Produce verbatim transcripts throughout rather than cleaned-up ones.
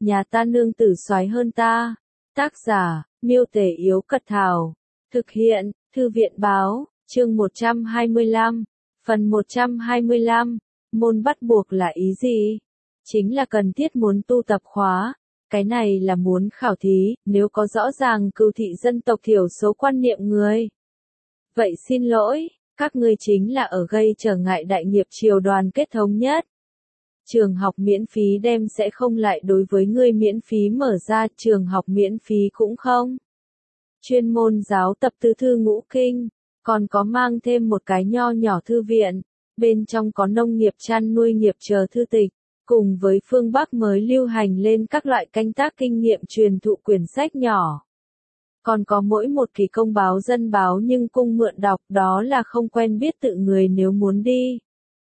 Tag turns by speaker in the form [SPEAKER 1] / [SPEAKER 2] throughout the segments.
[SPEAKER 1] nhà ta nương tử soái hơn ta. Tác giả, Miêu Tể Yếu Cật Thảo. Thực hiện, Thư viện Báo, chương một trăm hai mươi lăm. Phần một trăm hai mươi lăm. Môn bắt buộc là ý gì? Chính là cần thiết muốn tu tập khóa. Cái này là muốn khảo thí, nếu có rõ ràng cừu thị dân tộc thiểu số quan niệm người. Vậy xin lỗi, các ngươi chính là ở gây trở ngại đại nghiệp triều đoàn kết thống nhất. Trường học miễn phí đem sẽ không lại đối với ngươi miễn phí mở ra, trường học miễn phí cũng không. Chuyên môn giáo tập tứ thư ngũ kinh, còn có mang thêm một cái nho nhỏ thư viện, bên trong có nông nghiệp chăn nuôi nghiệp chờ thư tịch, cùng với phương Bắc mới lưu hành lên các loại canh tác kinh nghiệm truyền thụ quyển sách nhỏ. Còn có mỗi một kỳ công báo dân báo nhưng cung mượn đọc, đó là không quen biết tự người nếu muốn đi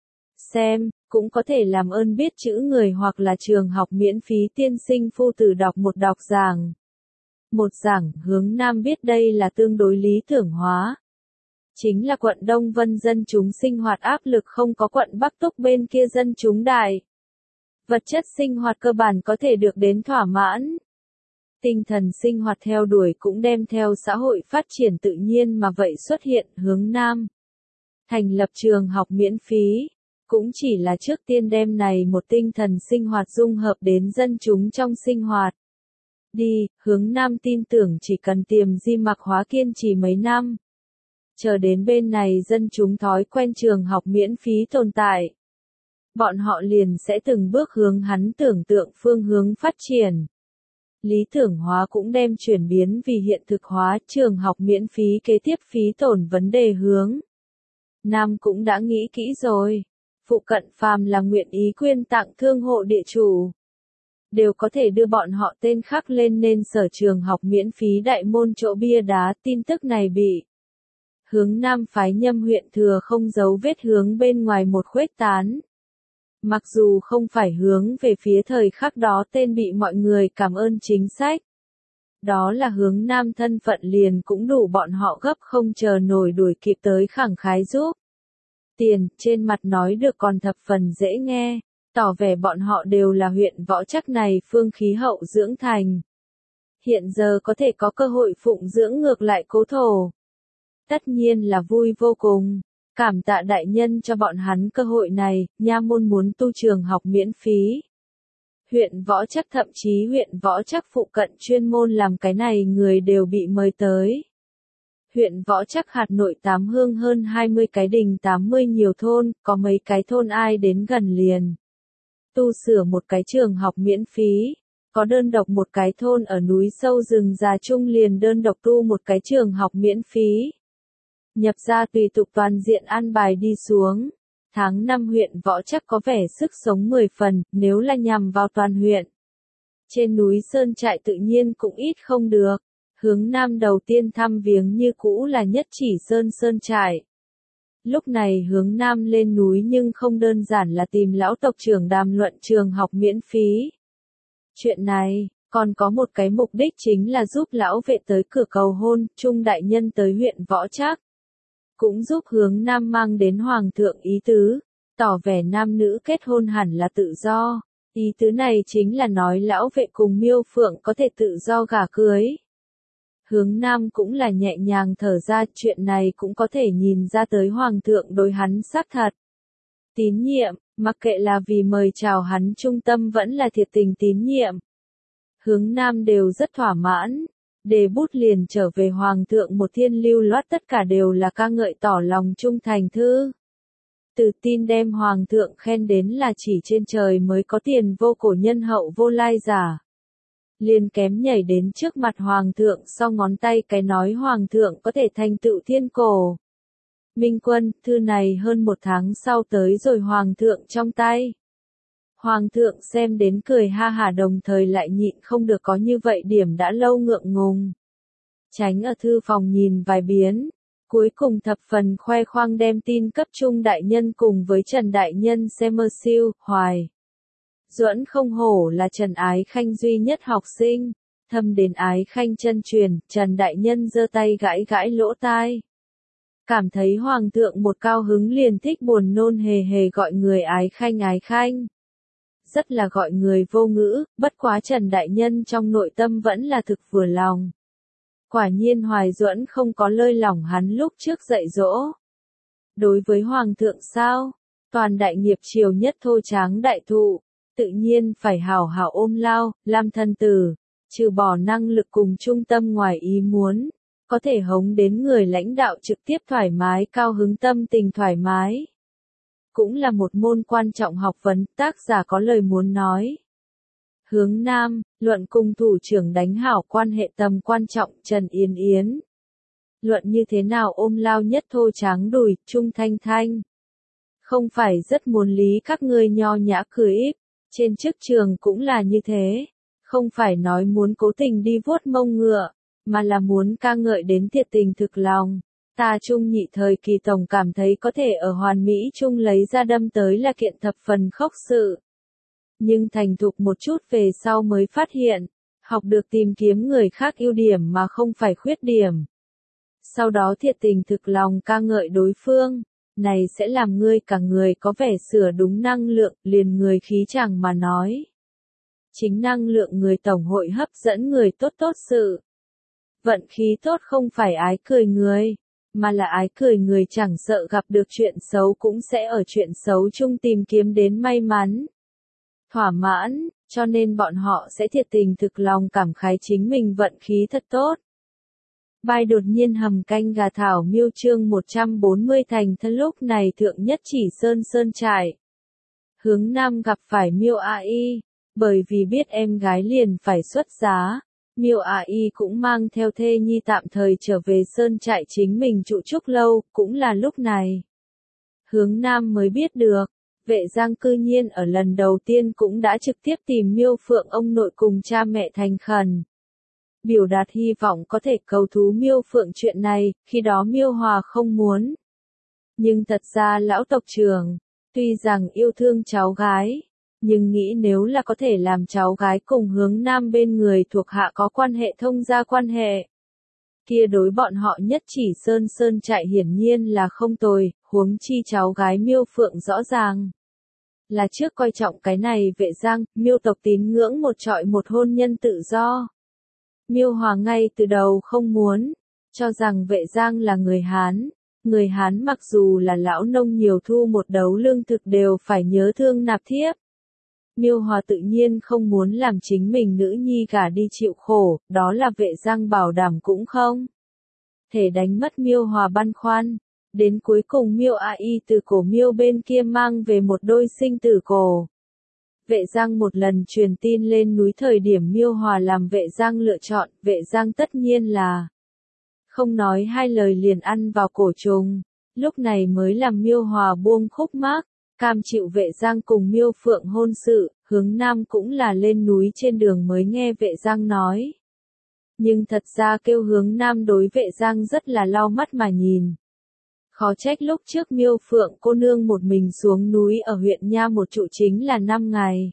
[SPEAKER 1] xem, cũng có thể làm ơn biết chữ người hoặc là trường học miễn phí tiên sinh phu tử đọc một đọc giảng. Một giảng hướng Nam biết đây là tương đối lý tưởng hóa. Chính là quận Đông Vân dân chúng sinh hoạt áp lực không có quận Bắc Túc bên kia dân chúng đại. Vật chất sinh hoạt cơ bản có thể được đến thỏa mãn. Tinh thần sinh hoạt theo đuổi cũng đem theo xã hội phát triển tự nhiên mà vậy xuất hiện hướng Nam. Thành lập trường học miễn phí, cũng chỉ là trước tiên đem này một tinh thần sinh hoạt dung hợp đến dân chúng trong sinh hoạt. Đi, hướng Nam tin tưởng chỉ cần tiềm di mặc hóa kiên trì mấy năm. Chờ đến bên này dân chúng thói quen trường học miễn phí tồn tại. Bọn họ liền sẽ từng bước hướng hắn tưởng tượng phương hướng phát triển. Lý tưởng hóa cũng đem chuyển biến vì hiện thực hóa trường học miễn phí kế tiếp phí tổn vấn đề hướng. Nam cũng đã nghĩ kỹ rồi. Phụ cận phàm là nguyện ý quyên tặng thương hộ địa chủ. Đều có thể đưa bọn họ tên khắc lên nên sở trường học miễn phí đại môn chỗ bia đá. Tin tức này bị hướng Nam phái Nhâm huyện thừa không giấu vết hướng bên ngoài một khuếch tán. Mặc dù không phải hướng về phía thời khắc đó tên bị mọi người cảm ơn chính sách. Đó là hướng Nam thân phận liền cũng đủ bọn họ gấp không chờ nổi đuổi kịp tới khẳng khái giúp. Tiền, trên mặt nói được còn thập phần dễ nghe, tỏ vẻ bọn họ đều là huyện Võ Trắc này phương khí hậu dưỡng thành. Hiện giờ có thể có cơ hội phụng dưỡng ngược lại cố thổ. Tất nhiên là vui vô cùng. Cảm tạ đại nhân cho bọn hắn cơ hội này, nha môn muốn tu trường học miễn phí. Huyện Võ Trắc thậm chí huyện Võ Trắc phụ cận chuyên môn làm cái này người đều bị mời tới. Huyện Võ Trắc hạt nội tám hương hơn hai mươi cái đình tám mươi nhiều thôn, có mấy cái thôn ai đến gần liền. Tu sửa một cái trường học miễn phí, có đơn độc một cái thôn ở núi sâu rừng già chung liền đơn độc tu một cái trường học miễn phí. Nhập ra tùy tục toàn diện an bài đi xuống. Tháng năm huyện Võ Trắc có vẻ sức sống mười phần, nếu là nhằm vào toàn huyện. Trên núi Sơn Trại tự nhiên cũng ít không được. Hướng Nam đầu tiên thăm viếng như cũ là Nhất Chỉ Sơn Sơn Trại. Lúc này hướng Nam lên núi nhưng không đơn giản là tìm lão tộc trưởng đàm luận trường học miễn phí. Chuyện này, còn có một cái mục đích chính là giúp lão vệ tới cửa cầu hôn, Trung đại nhân tới huyện Võ Trắc. Cũng giúp hướng Nam mang đến hoàng thượng ý tứ, tỏ vẻ nam nữ kết hôn hẳn là tự do. Ý tứ này chính là nói lão vệ cùng Miêu Phượng có thể tự do gả cưới. Hướng Nam cũng là nhẹ nhàng thở ra, chuyện này cũng có thể nhìn ra tới hoàng thượng đối hắn xác thật. Tín nhiệm, mặc kệ là vì mời chào hắn trung tâm vẫn là thiệt tình tín nhiệm. Hướng Nam đều rất thỏa mãn. Đề bút liền trở về hoàng thượng một thiên lưu loát tất cả đều là ca ngợi tỏ lòng trung thành thư. Từ tin đem hoàng thượng khen đến là chỉ trên trời mới có tiền vô cổ nhân hậu vô lai giả. Liền kém nhảy đến trước mặt hoàng thượng sau ngón tay cái nói hoàng thượng có thể thành tựu thiên cổ. Minh Quân, thư này hơn một tháng sau tới rồi hoàng thượng trong tay. Hoàng thượng xem đến cười ha hả đồng thời lại nhịn không được có như vậy điểm đã lâu ngượng ngùng. Tránh ở thư phòng nhìn vài biến, cuối cùng thập phần khoe khoang đem tin cấp Trung đại nhân cùng với Trần đại nhân xem mơ siêu, hoài. Duẫn không hổ là Trần Ái Khanh duy nhất học sinh, thâm đến Ái Khanh chân truyền, Trần đại nhân giơ tay gãi gãi lỗ tai. Cảm thấy hoàng thượng một cao hứng liền thích buồn nôn hề hề gọi người Ái Khanh Ái Khanh. rất là gọi người vô ngữ, bất quá Trần Đại Nhân trong nội tâm vẫn là thực vừa lòng. Quả nhiên Hoài Duẫn không có lơi lỏng hắn lúc trước dạy dỗ. Đối với Hoàng thượng sao? Toàn đại nghiệp triều nhất thô tráng đại thụ, tự nhiên phải hảo hảo ôm lao, làm thân tử, trừ bỏ năng lực cùng trung tâm ngoài ý muốn, có thể hống đến người lãnh đạo trực tiếp thoải mái cao hứng tâm tình thoải mái. Cũng là một môn quan trọng học vấn, tác giả có lời muốn nói. Hướng Nam, luận cùng thủ trưởng đánh hảo quan hệ tầm quan trọng, Trần Yến Yến. Luận như thế nào ôm lao nhất thô tráng đùi, Trung Thanh Thanh. Không phải rất muốn lý các ngươi nho nhã cười íp, trên chức trường cũng là như thế. Không phải nói muốn cố tình đi vuốt mông ngựa, mà là muốn ca ngợi đến thiệt tình thực lòng. Ta Trung nhị thời kỳ tổng cảm thấy có thể ở hoàn mỹ Trung lấy ra đâm tới là kiện thập phần khốc sự. Nhưng thành thục một chút về sau mới phát hiện, học được tìm kiếm người khác ưu điểm mà không phải khuyết điểm. Sau đó thiệt tình thực lòng ca ngợi đối phương, này sẽ làm ngươi cả người có vẻ sửa đúng năng lượng, liền người khí chẳng mà nói. Chính năng lượng người tổng hội hấp dẫn người tốt tốt sự. Vận khí tốt không phải ái cười người, mà là ái cười người chẳng sợ gặp được chuyện xấu cũng sẽ ở chuyện xấu chung tìm kiếm đến may mắn. Thỏa mãn, cho nên bọn họ sẽ thiệt tình thực lòng cảm khái chính mình vận khí thật tốt. Bài đột nhiên hầm canh gà thảo miêu chương một trăm bốn mươi thành thân lúc này thượng nhất chỉ sơn sơn trại. Hướng Nam gặp phải miêu a y, bởi vì biết em gái liền phải xuất giá, miêu a y cũng mang theo thê nhi tạm thời trở về sơn trại chính mình trụ trúc lâu, cũng là lúc này. Hướng Nam mới biết được, Vệ Giang cư nhiên ở lần đầu tiên cũng đã trực tiếp tìm miêu phượng ông nội cùng cha mẹ thành khẩn. Biểu đạt hy vọng có thể cầu thú miêu phượng chuyện này, khi đó miêu hòa không muốn. Nhưng thật ra lão tộc trưởng, tuy rằng yêu thương cháu gái, nhưng nghĩ nếu là có thể làm cháu gái cùng Hướng Nam bên người thuộc hạ có quan hệ thông gia quan hệ. Kia đối bọn họ nhất chỉ sơn sơn chạy hiển nhiên là không tồi, huống chi cháu gái miêu phượng rõ ràng. Là trước coi trọng cái này Vệ Giang, miêu tộc tín ngưỡng một trọi một hôn nhân tự do. Miêu Hòa ngay từ đầu không muốn, cho rằng Vệ Giang là người Hán, người Hán mặc dù là lão nông nhiều thu một đấu lương thực đều phải nhớ thương nạp thiếp. Miêu Hòa tự nhiên không muốn làm chính mình nữ nhi gả đi chịu khổ, đó là Vệ Giang bảo đảm cũng không thể đánh mất Miêu Hòa băn khoăn. Đến cuối cùng miêu a y từ cổ miêu bên kia mang về một đôi sinh tử cổ. Vệ Giang một lần truyền tin lên núi thời điểm miêu hòa làm Vệ Giang lựa chọn, Vệ Giang tất nhiên là không nói hai lời liền ăn vào cổ trùng, lúc này mới làm miêu hòa buông khúc mắc, cam chịu Vệ Giang cùng miêu phượng hôn sự, Hướng Nam cũng là lên núi trên đường mới nghe Vệ Giang nói. Nhưng thật ra kêu Hướng Nam đối Vệ Giang rất là lau mắt mà nhìn. Khó trách lúc trước miêu phượng cô nương một mình xuống núi ở huyện Nha một trụ chính là năm ngày.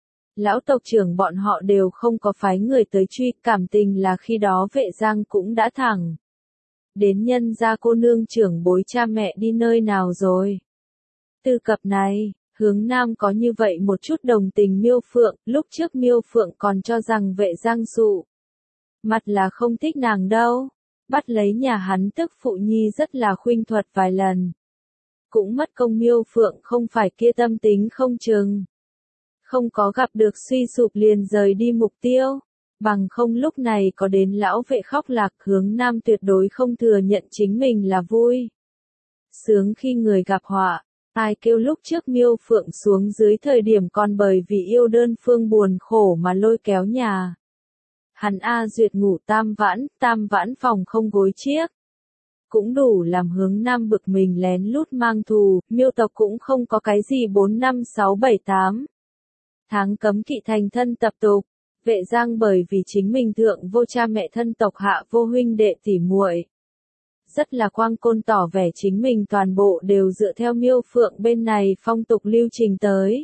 [SPEAKER 1] Lão tộc trưởng bọn họ đều không có phái người tới truy, cảm tình là khi đó Vệ Giang cũng đã thẳng. Đến nhân gia cô nương trưởng bối cha mẹ đi nơi nào rồi. Từ cập này, Hướng Nam có như vậy một chút đồng tình miêu phượng, lúc trước miêu phượng còn cho rằng Vệ Giang sụ mặt là không thích nàng đâu. Bắt lấy nhà hắn tức phụ nhi rất là khuynh thuật vài lần. Cũng mất công miêu phượng không phải kia tâm tính không chừng. Không có gặp được suy sụp liền rời đi mục tiêu. Bằng không lúc này có đến lão Vệ khóc lạc, Hướng Nam tuyệt đối không thừa nhận chính mình là vui. Sướng khi người gặp họa, ai kêu lúc trước miêu phượng xuống dưới thời điểm còn bởi vì yêu đơn phương buồn khổ mà lôi kéo nhà. Hắn A Duyệt ngủ tam vãn, tam vãn phòng không gối chiếc. Cũng đủ làm Hướng Nam bực mình lén lút mang thù, miêu tộc cũng không có cái gì bốn năm sáu bảy tám. Tháng cấm kỵ thành thân tập tục, Vệ Giang bởi vì chính mình thượng vô cha mẹ thân tộc hạ vô huynh đệ tỉ muội. Rất là quang côn tỏ vẻ chính mình toàn bộ đều dựa theo miêu phượng bên này phong tục lưu trình tới.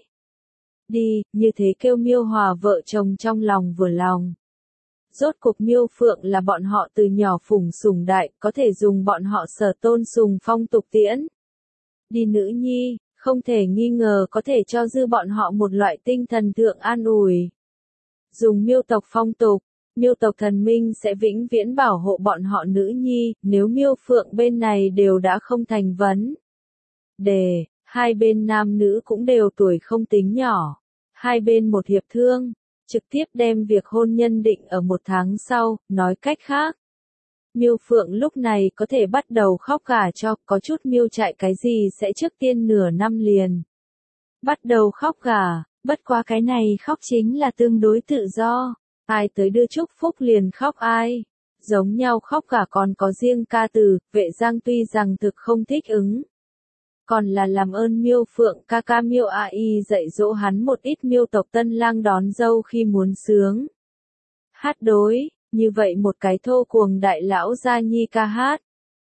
[SPEAKER 1] Đi, như thế kêu miêu hòa vợ chồng trong lòng vừa lòng. Rốt cuộc miêu phượng là bọn họ từ nhỏ phủng sủng đại, có thể dùng bọn họ sở tôn sùng phong tục tiễn. Đi nữ nhi, không thể nghi ngờ có thể cho dư bọn họ một loại tinh thần thượng an ủi. Dùng Miêu tộc phong tục, Miêu tộc thần minh sẽ vĩnh viễn bảo hộ bọn họ nữ nhi, nếu Miêu Phượng bên này đều đã không thành vấn đề, hai bên nam nữ cũng đều tuổi không tính nhỏ. Hai bên một hiệp thương, trực tiếp đem việc hôn nhân định ở một tháng sau, nói cách khác. Miêu Phượng lúc này có thể bắt đầu khóc gả cho, có chút miêu chạy cái gì sẽ trước tiên nửa năm liền. Bắt đầu khóc gả, bất quá cái này khóc chính là tương đối tự do, ai tới đưa chúc phúc liền khóc ai. Giống nhau khóc gả còn có riêng ca từ, Vệ Giang tuy rằng thực không thích ứng. Còn là làm ơn Miêu Phượng ca ca Miêu A Y dạy dỗ hắn một ít Miêu tộc tân lang đón dâu khi muốn sướng. Hát đối, như vậy một cái thô cuồng đại lão gia nhi ca hát.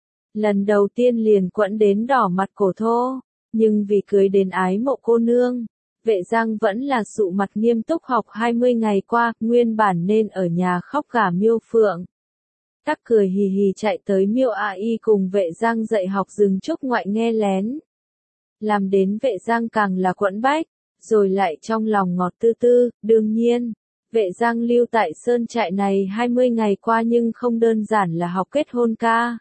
[SPEAKER 1] Lần đầu tiên liền quẫn đến đỏ mặt cổ thô, nhưng vì cưới đến ái mộ cô nương, Vệ Giang vẫn là sụ mặt nghiêm túc học hai mươi ngày qua, nguyên bản nên ở nhà khóc gả Miêu Phượng. Tắc cười hì hì chạy tới Miêu A Y cùng Vệ Giang dạy học rừng trúc ngoại nghe lén. Làm đến Vệ Giang càng là quẫn bách, rồi lại trong lòng ngọt tư tư, đương nhiên. Vệ Giang lưu tại sơn trại này hai mươi ngày qua nhưng không đơn giản là học kết hôn ca.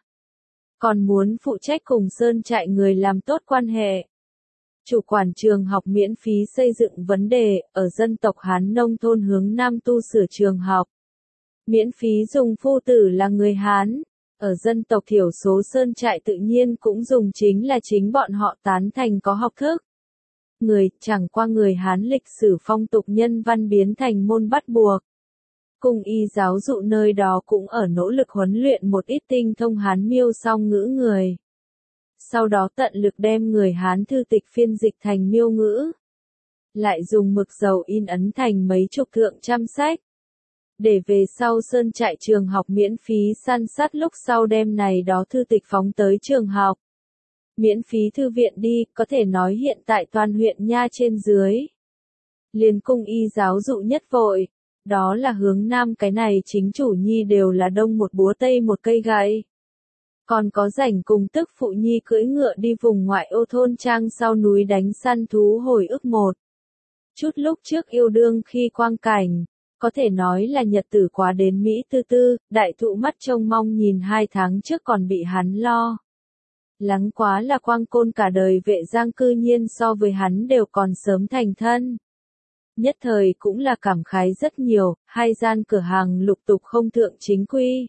[SPEAKER 1] Còn muốn phụ trách cùng sơn trại người làm tốt quan hệ. Chủ quản trường học miễn phí xây dựng vấn đề, ở dân tộc Hán nông thôn hướng Nam tu sửa trường học. Miễn phí dùng phu tử là người Hán. Ở dân tộc thiểu số sơn trại tự nhiên cũng dùng chính là chính bọn họ tán thành có học thức. Người, chẳng qua người Hán lịch sử phong tục nhân văn biến thành môn bắt buộc. Cùng y giáo dụ nơi đó cũng ở nỗ lực huấn luyện một ít tinh thông Hán miêu song ngữ người. Sau đó tận lực đem người Hán thư tịch phiên dịch thành miêu ngữ. Lại dùng mực dầu in ấn thành mấy chục thượng trăm sách. Để về sau sơn trại trường học miễn phí săn sát lúc sau đem này đó thư tịch phóng tới trường học. Miễn phí thư viện đi, có thể nói hiện tại toàn huyện nha trên dưới. Liên cung y giáo dụ nhất vội, đó là hướng Nam cái này chính chủ nhi đều là đông một búa tây một cây gậy. Còn có rảnh cùng tức phụ nhi cưỡi ngựa đi vùng ngoại ô thôn trang sau núi đánh săn thú hồi ức một. Chút lúc trước yêu đương khi quang cảnh, có thể nói là nhật tử quá đến Mỹ tư tư, đại thụ mắt trông mong nhìn hai tháng trước còn bị hắn lo. Lắng quá là quang côn cả đời Vệ Giang cư nhiên so với hắn đều còn sớm thành thân. Nhất thời cũng là cảm khái rất nhiều, hai gian cửa hàng lục tục không thượng chính quy.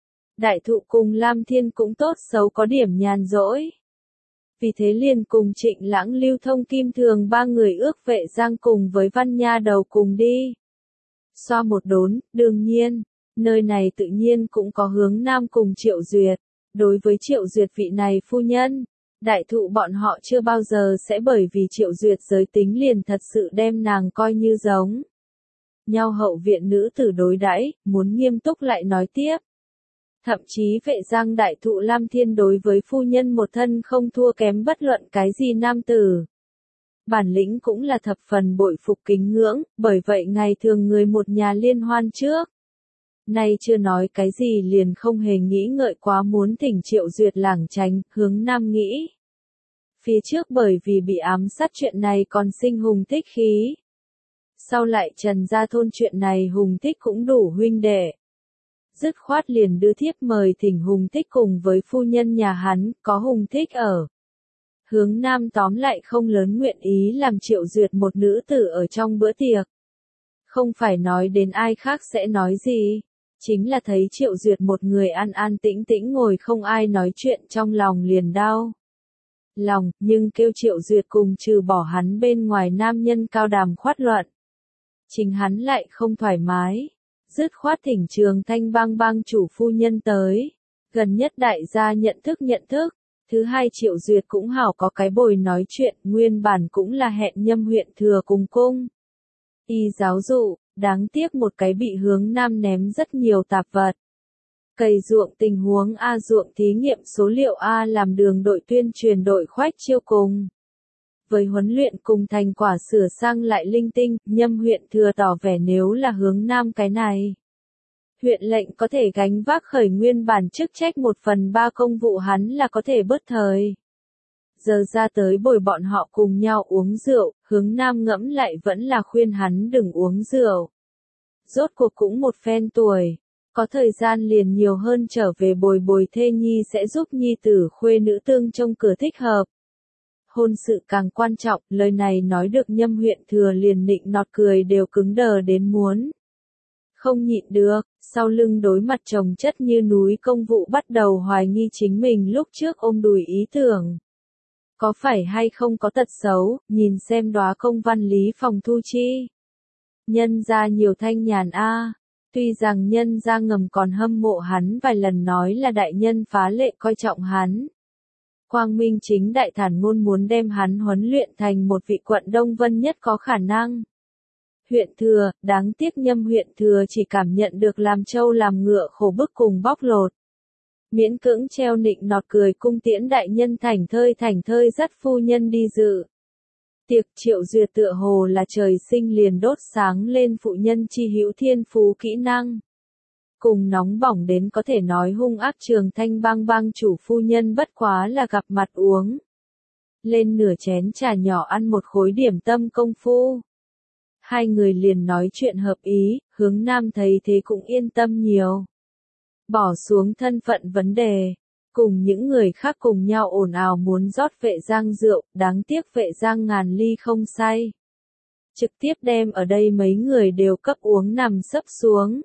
[SPEAKER 1] Đại thụ cùng Lam Thiên cũng tốt xấu có điểm nhàn rỗi. Vì thế liền cùng Trịnh Lãng Lưu Thông Kim Thường ba người ước Vệ Giang cùng với Văn Nha Đầu cùng đi. Xoa một đốn, đương nhiên, nơi này tự nhiên cũng có hướng Nam cùng Triệu Duyệt. Đối với Triệu Duyệt vị này phu nhân, đại thụ bọn họ chưa bao giờ sẽ bởi vì Triệu Duyệt giới tính liền thật sự đem nàng coi như giống nhau hậu viện nữ tử đối đãi, muốn nghiêm túc lại nói tiếp. Thậm chí Vệ Giang đại thụ Lam Thiên đối với phu nhân một thân không thua kém bất luận cái gì nam tử. Bản lĩnh cũng là thập phần bội phục kính ngưỡng, bởi vậy ngày thường người một nhà liên hoan trước. Nay chưa nói cái gì liền không hề nghĩ ngợi quá muốn thỉnh Triệu Duyệt lảng tránh, hướng Nam nghĩ. Phía trước bởi vì bị ám sát chuyện này còn sinh Hùng Thích khí. Sau lại trần ra thôn chuyện này Hùng Thích cũng đủ huynh đệ. Dứt khoát liền đưa thiếp mời thỉnh Hùng Thích cùng với phu nhân nhà hắn, có Hùng Thích ở. Hướng Nam tóm lại không lớn nguyện ý làm Triệu Duyệt một nữ tử ở trong bữa tiệc. Không phải nói đến ai khác sẽ nói gì. Chính là thấy Triệu Duyệt một người an an tĩnh tĩnh ngồi không ai nói chuyện trong lòng liền đau lòng, nhưng kêu Triệu Duyệt cùng trừ bỏ hắn bên ngoài nam nhân cao đàm khoát luận. Chính hắn lại không thoải mái, dứt khoát thỉnh Trường Thanh bang bang chủ phu nhân tới. Gần nhất đại gia nhận thức nhận thức, thứ hai Triệu Duyệt cũng hảo có cái bồi nói chuyện, nguyên bản cũng là hẹn nhâm huyện thừa cùng cung. Y giáo dụ. Đáng tiếc một cái bị hướng Nam ném rất nhiều tạp vật. Cày ruộng tình huống A ruộng thí nghiệm số liệu A làm đường đội tuyên truyền đội khoách chiêu cùng. Với huấn luyện cùng thành quả sửa sang lại linh tinh, nhâm huyện thừa tỏ vẻ nếu là hướng Nam cái này. Huyện lệnh có thể gánh vác khởi nguyên bản chức trách một phần ba công vụ hắn là có thể bớt thời. giờ ra tới bồi bọn họ cùng nhau uống rượu, Hướng Nam ngẫm lại vẫn là khuyên hắn đừng uống rượu. Rốt cuộc cũng một phen tuổi, có thời gian liền nhiều hơn trở về bồi bồi thê nhi sẽ giúp nhi tử khuê nữ tương trông cửa thích hợp. Hôn sự càng quan trọng, lời này nói được Nhâm huyện thừa liền nịnh nọt cười đều cứng đờ đến muốn. Không nhịn được, sau lưng đối mặt chồng chất như núi công vụ bắt đầu hoài nghi chính mình lúc trước ôm đùi ý tưởng. Có phải hay không có tật xấu, nhìn xem đóa công văn lý phòng thu chi. Nhân ra nhiều thanh nhàn a, tuy rằng nhân ra ngầm còn hâm mộ hắn vài lần nói là đại nhân phá lệ coi trọng hắn. Quang Minh chính đại thản ngôn muốn đem hắn huấn luyện thành một vị quận Đông Vân nhất có khả năng. Huyện thừa, đáng tiếc Nhâm huyện thừa chỉ cảm nhận được làm trâu làm ngựa khổ bức cùng bóc lột. Miễn cưỡng treo nịnh nọt cười cung tiễn đại nhân thảnh thơi thảnh thơi dắt phu nhân đi dự. Tiệc Triệu Duyệt tựa hồ là trời sinh liền đốt sáng lên phụ nhân chi hữu thiên phú kỹ năng. Cùng nóng bỏng đến có thể nói hung ác Trường Thanh bang bang chủ phu nhân bất quá là gặp mặt uống. Lên nửa chén trà nhỏ ăn một khối điểm tâm công phu. Hai người liền nói chuyện hợp ý, Hướng Nam thấy thế cũng yên tâm nhiều. Bỏ xuống thân phận vấn đề, cùng những người khác cùng nhau ồn ào muốn rót Vệ Giang rượu, đáng tiếc Vệ Giang ngàn ly không say. Trực tiếp đem ở đây mấy người đều cấp uống nằm sấp xuống.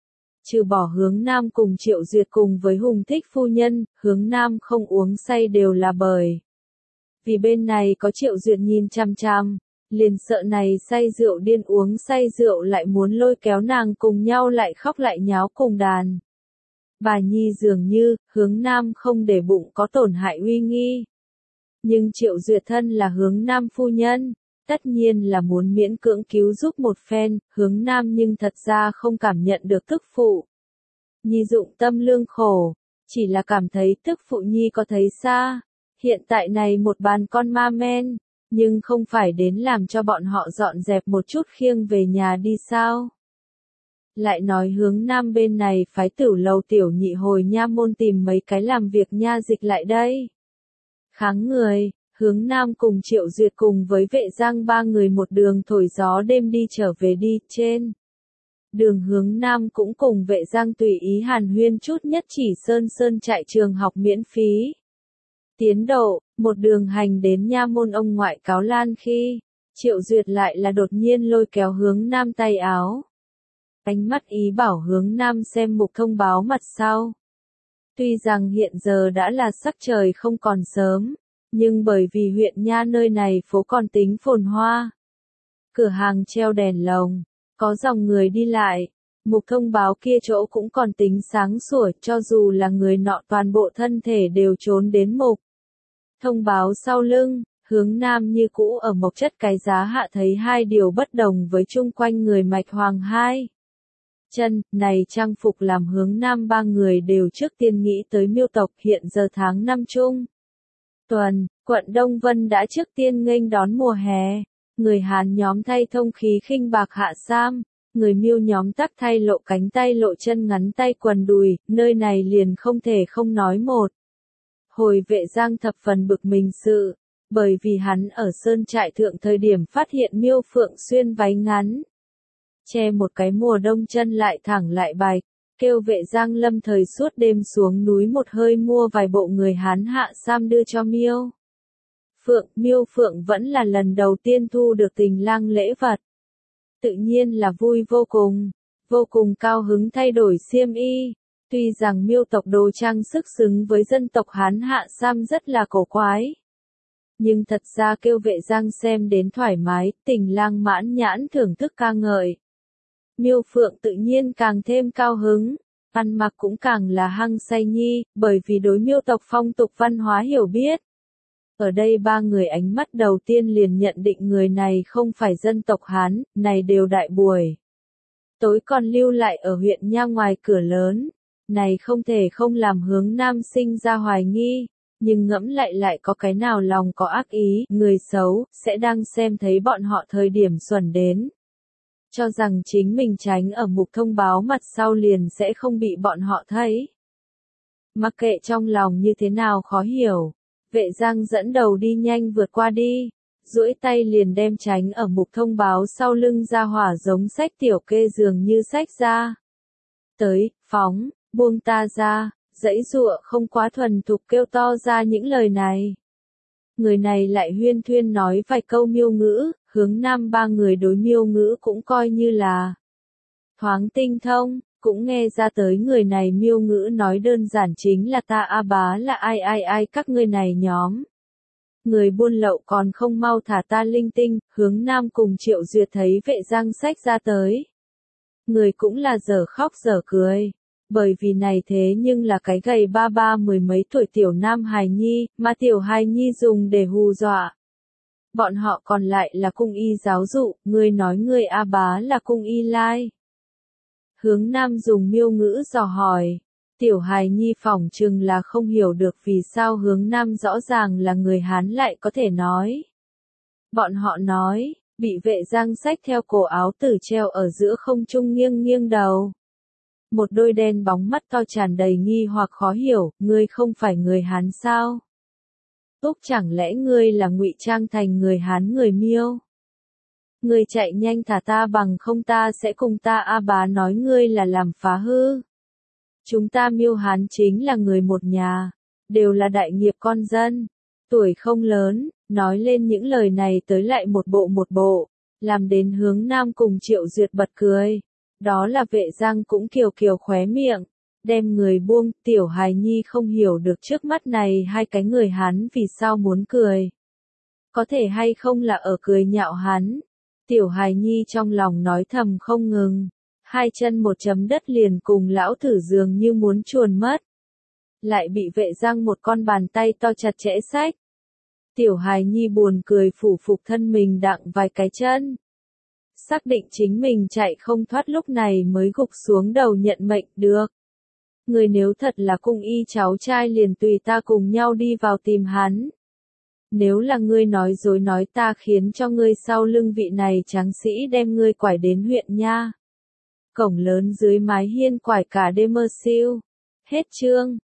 [SPEAKER 1] Trừ bỏ Hướng Nam cùng Triệu Duyệt cùng với Hùng Thích phu nhân, Hướng Nam không uống say đều là bởi. Vì bên này có Triệu Duyệt nhìn chăm chăm, liền sợ này say rượu điên uống say rượu lại muốn lôi kéo nàng cùng nhau lại khóc lại nháo cùng đàn. Bà Nhi dường như, Hướng Nam không để bụng có tổn hại uy nghi. Nhưng Triệu Duyệt thân là Hướng Nam phu nhân, tất nhiên là muốn miễn cưỡng cứu giúp một phen, Hướng Nam nhưng thật ra không cảm nhận được tức phụ. Nhi dụng tâm lương khổ, chỉ là cảm thấy tức phụ Nhi có thấy xa. Hiện tại này một bàn con ma men, nhưng không phải đến làm cho bọn họ dọn dẹp một chút khiêng về nhà đi sao. Lại nói Hướng Nam bên này phái Tửu Lầu tiểu nhị hồi nha môn tìm mấy cái làm việc nha dịch lại đây. Kháng người, Hướng Nam cùng Triệu Duyệt cùng với Vệ Giang ba người một đường thổi gió đêm đi trở về đi, trên. Đường Hướng Nam cũng cùng Vệ Giang tùy ý hàn huyên chút nhất chỉ sơn sơn trại trường học miễn phí. Tiến độ, một đường hành đến nha môn ông ngoại Cáo Lan khi, Triệu Duyệt lại là đột nhiên lôi kéo Hướng Nam tay áo. Ánh mắt ý bảo Hướng Nam xem mục thông báo mặt sau. Tuy rằng hiện giờ đã là sắc trời không còn sớm, nhưng bởi vì huyện nha nơi này phố còn tính phồn hoa. Cửa hàng treo đèn lồng, có dòng người đi lại, mục thông báo kia chỗ cũng còn tính sáng sủa cho dù là người nọ toàn bộ thân thể đều trốn đến mục. Thông báo sau lưng, Hướng Nam như cũ ở mộc chất cái giá hạ thấy hai điều bất đồng với chung quanh người mạch hoàng hai. Chân, này trang phục làm Hướng Nam ba người đều trước tiên nghĩ tới Miêu tộc hiện giờ tháng năm chung. Tuần, quận Đông Vân đã trước tiên nghênh đón mùa hè, người Hán nhóm thay thông khí khinh bạc hạ sam, người Miêu nhóm tắc thay lộ cánh tay lộ chân ngắn tay quần đùi, nơi này liền không thể không nói một. Hồi Vệ Giang thập phần bực mình sự, bởi vì hắn ở sơn trại thượng thời điểm phát hiện Miêu Phượng xuyên váy ngắn. Che một cái mùa đông chân lại thẳng lại bài, kêu Vệ Giang lâm thời suốt đêm xuống núi một hơi mua vài bộ người Hán hạ sam đưa cho Miêu. Phượng, Miêu Phượng vẫn là lần đầu tiên thu được tình lang lễ vật. Tự nhiên là vui vô cùng, vô cùng cao hứng thay đổi xiêm y. Tuy rằng Miêu tộc đồ trang sức xứng với dân tộc Hán hạ sam rất là cổ quái. Nhưng thật ra kêu Vệ Giang xem đến thoải mái, tình lang mãn nhãn thưởng thức ca ngợi. Miêu Phượng tự nhiên càng thêm cao hứng, ăn mặc cũng càng là hăng say nhi, bởi vì đối Miêu tộc phong tục văn hóa hiểu biết. Ở đây ba người ánh mắt đầu tiên liền nhận định người này không phải dân tộc Hán, này đều đại buổi. Tối còn lưu lại ở huyện nha ngoài cửa lớn, này không thể không làm Hướng Nam sinh ra hoài nghi, nhưng ngẫm lại lại có cái nào lòng có ác ý, người xấu, sẽ đang xem thấy bọn họ thời điểm xuẩn đến. Cho rằng chính mình tránh ở mục thông báo mặt sau liền sẽ không bị bọn họ thấy. Mặc kệ trong lòng như thế nào khó hiểu, Vệ Giang dẫn đầu đi nhanh vượt qua đi, duỗi tay liền đem tránh ở mục thông báo sau lưng ra hỏa giống sách tiểu kê dường như sách ra. Tới, phóng, buông ta ra, dãy dụa không quá thuần thục kêu to ra những lời này. Người này lại huyên thuyên nói vài câu miêu ngữ, hướng nam ba người đối miêu ngữ cũng coi như là thoáng tinh thông, cũng nghe ra tới người này miêu ngữ nói đơn giản chính là ta A Bá là ai ai ai các ngươi này nhóm. Người buôn lậu còn không mau thả ta linh tinh, hướng nam cùng Triệu Duyệt thấy Vệ Giang sách ra tới. Người cũng là dở khóc dở cười. Bởi vì này thế nhưng là cái gầy ba ba mười mấy tuổi tiểu nam hài nhi, mà tiểu hài nhi dùng để hù dọa. Bọn họ còn lại là cung y giáo dụ, ngươi nói ngươi A Bá là cung y lai. Hướng nam dùng miêu ngữ dò hỏi. Tiểu hài nhi phỏng chừng là không hiểu được vì sao hướng nam rõ ràng là người Hán lại có thể nói. Bọn họ nói, bị Vệ Giang xách theo cổ áo tử treo ở giữa không trung nghiêng nghiêng đầu. Một đôi đen bóng mắt to tràn đầy nghi hoặc khó hiểu, ngươi không phải người Hán sao? Úc chẳng lẽ ngươi là ngụy trang thành người Hán người Miêu? Ngươi chạy nhanh thả ta bằng không ta sẽ cùng ta A Bá nói ngươi là làm phá hư. Chúng ta Miêu Hán chính là người một nhà, đều là đại nghiệp con dân, tuổi không lớn, nói lên những lời này tới lại một bộ một bộ, làm đến hướng nam cùng Triệu Duyệt bật cười. Đó là Vệ Giang cũng kiều kiều khóe miệng, đem người buông, tiểu hài nhi không hiểu được trước mắt này hai cái người hắn vì sao muốn cười. Có thể hay không là ở cười nhạo hắn. Tiểu hài nhi trong lòng nói thầm không ngừng, hai chân một chấm đất liền cùng lão thử dường như muốn chuồn mất. Lại bị Vệ Giang một con bàn tay to chặt chẽ xách. Tiểu hài nhi buồn cười phủ phục thân mình đặng vài cái chân. Xác định chính mình chạy không thoát lúc này mới gục xuống đầu nhận mệnh được. Người nếu thật là cung y cháu trai liền tùy ta cùng nhau đi vào tìm hắn. Nếu là ngươi nói dối nói ta khiến cho ngươi sau lưng vị này tráng sĩ đem ngươi quải đến huyện nha. Cổng lớn dưới mái hiên quải cả đêm mơ siêu. Hết chương.